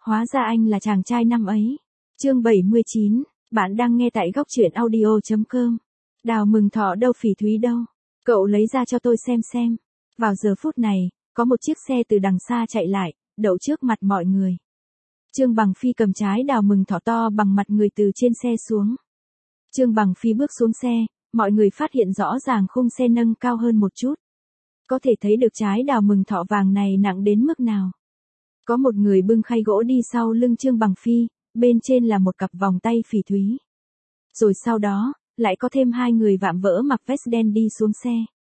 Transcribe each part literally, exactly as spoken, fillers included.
Hóa ra anh là chàng trai năm ấy. Chương bảy mươi chín, bạn đang nghe tại góc truyện audio chấm com. Đào mừng thọ đâu, Phỉ Thúy đâu? Cậu lấy ra cho tôi xem xem. Vào giờ phút này, có một chiếc xe từ đằng xa chạy lại, đậu trước mặt mọi người. Trương Bằng Phi cầm trái đào mừng thọ to bằng mặt người từ trên xe xuống. Trương Bằng Phi bước xuống xe, mọi người phát hiện rõ ràng khung xe nâng cao hơn một chút. Có thể thấy được trái đào mừng thọ vàng này nặng đến mức nào. Có một người bưng khay gỗ đi sau lưng Trương Bằng Phi, bên trên là một cặp vòng tay phỉ thúy. Rồi sau đó, lại có thêm hai người vạm vỡ mặc vest đen đi xuống xe.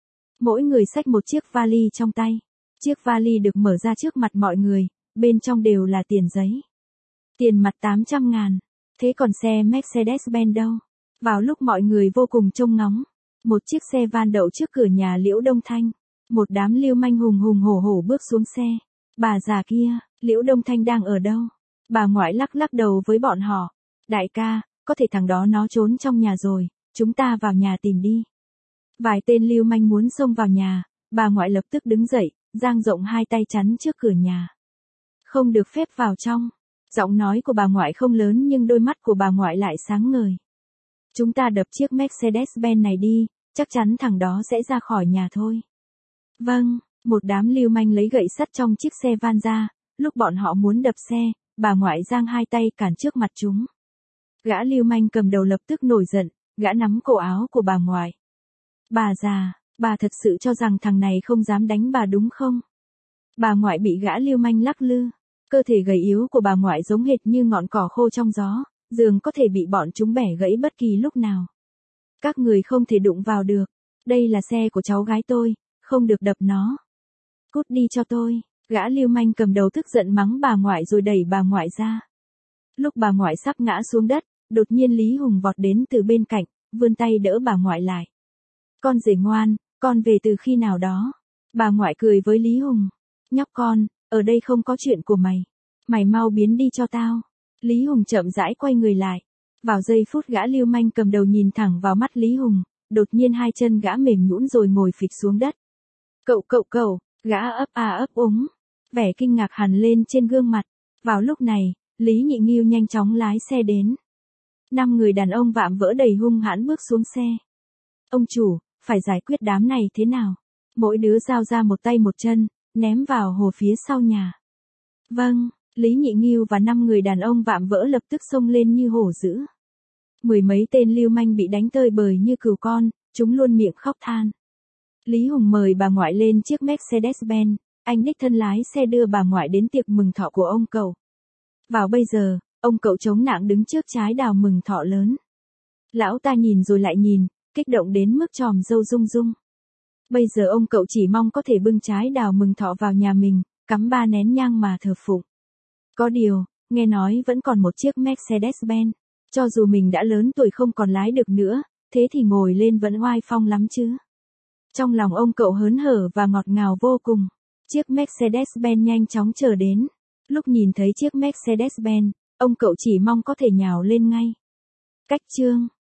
Mỗi người xách một chiếc vali trong tay. Chiếc vali được mở ra trước mặt mọi người, bên trong đều là tiền giấy. Tiền mặt tám trăm ngàn. Thế còn xe Mercedes-Benz đâu? Vào lúc mọi người vô cùng trông ngóng, một chiếc xe van đậu trước cửa nhà Liễu Đông Thanh. Một đám lưu manh hùng hùng hổ hổ bước xuống xe. Bà già kia, Liễu Đông Thanh đang ở đâu? Bà ngoại lắc lắc đầu với bọn họ. Đại ca, có thể thằng đó nó trốn trong nhà rồi, chúng ta vào nhà tìm đi. Vài tên lưu manh muốn xông vào nhà, bà ngoại lập tức đứng dậy, dang rộng hai tay chắn trước cửa nhà. Không được phép vào trong. Giọng nói của bà ngoại không lớn nhưng đôi mắt của bà ngoại lại sáng ngời. Chúng ta đập chiếc Mercedes-Benz này đi, chắc chắn thằng đó sẽ ra khỏi nhà thôi. Vâng, một đám lưu manh lấy gậy sắt trong chiếc xe van ra, lúc bọn họ muốn đập xe, bà ngoại giang hai tay cản trước mặt chúng. Gã lưu manh cầm đầu lập tức nổi giận, gã nắm cổ áo của bà ngoại. Bà già, bà thật sự cho rằng thằng này không dám đánh bà đúng không? Bà ngoại bị gã lưu manh lắc lư, cơ thể gầy yếu của bà ngoại giống hệt như ngọn cỏ khô trong gió, dường có thể bị bọn chúng bẻ gãy bất kỳ lúc nào. Các người không thể đụng vào được, đây là xe của cháu gái tôi, không được đập nó. Cút đi cho tôi, gã lưu manh cầm đầu tức giận mắng bà ngoại rồi đẩy bà ngoại ra. Lúc bà ngoại sắp ngã xuống đất, đột nhiên Lý Hùng vọt đến từ bên cạnh, vươn tay đỡ bà ngoại lại. Con rể ngoan, con về từ khi nào đó? Bà ngoại cười với Lý Hùng. Nhóc con, ở đây không có chuyện của mày. Mày mau biến đi cho tao. Lý Hùng chậm rãi quay người lại. Vào giây phút gã lưu manh cầm đầu nhìn thẳng vào mắt Lý Hùng, đột nhiên hai chân gã mềm nhũn rồi ngồi phịch xuống đất. Cậu cậu cậu, gã ấp a ấp úng. Vẻ kinh ngạc hằn lên trên gương mặt. Vào lúc này, Lý Nhị Nghiêu nhanh chóng lái xe đến. Năm người đàn ông vạm vỡ đầy hung hãn bước xuống xe. Ông chủ, phải giải quyết đám này thế nào? Mỗi đứa giao ra một tay một chân, ném vào hồ phía sau nhà. Vâng, Lý Nhị Nghiêu và năm người đàn ông vạm vỡ lập tức xông lên như hổ dữ. Mười mấy tên lưu manh bị đánh tơi bời như cừu con, chúng luôn miệng khóc than. Lý Hùng mời bà ngoại lên chiếc Mercedes-Benz, anh đích thân lái xe đưa bà ngoại đến tiệc mừng thọ của ông cậu. Vào bây giờ, ông cậu chống nạng đứng trước trái đào mừng thọ lớn. Lão ta nhìn rồi lại nhìn, kích động đến mức tròm râu rung rung. Bây giờ ông cậu chỉ mong có thể bưng trái đào mừng thọ vào nhà mình, cắm ba nén nhang mà thờ phụng. Có điều, nghe nói vẫn còn một chiếc Mercedes-Benz, cho dù mình đã lớn tuổi không còn lái được nữa, thế thì ngồi lên vẫn oai phong lắm chứ. Trong lòng ông cậu hớn hở và ngọt ngào vô cùng. Chiếc Mercedes-Benz nhanh chóng chờ đến. Lúc nhìn thấy chiếc Mercedes-Benz, ông cậu chỉ mong có thể nhào lên ngay. Cách chương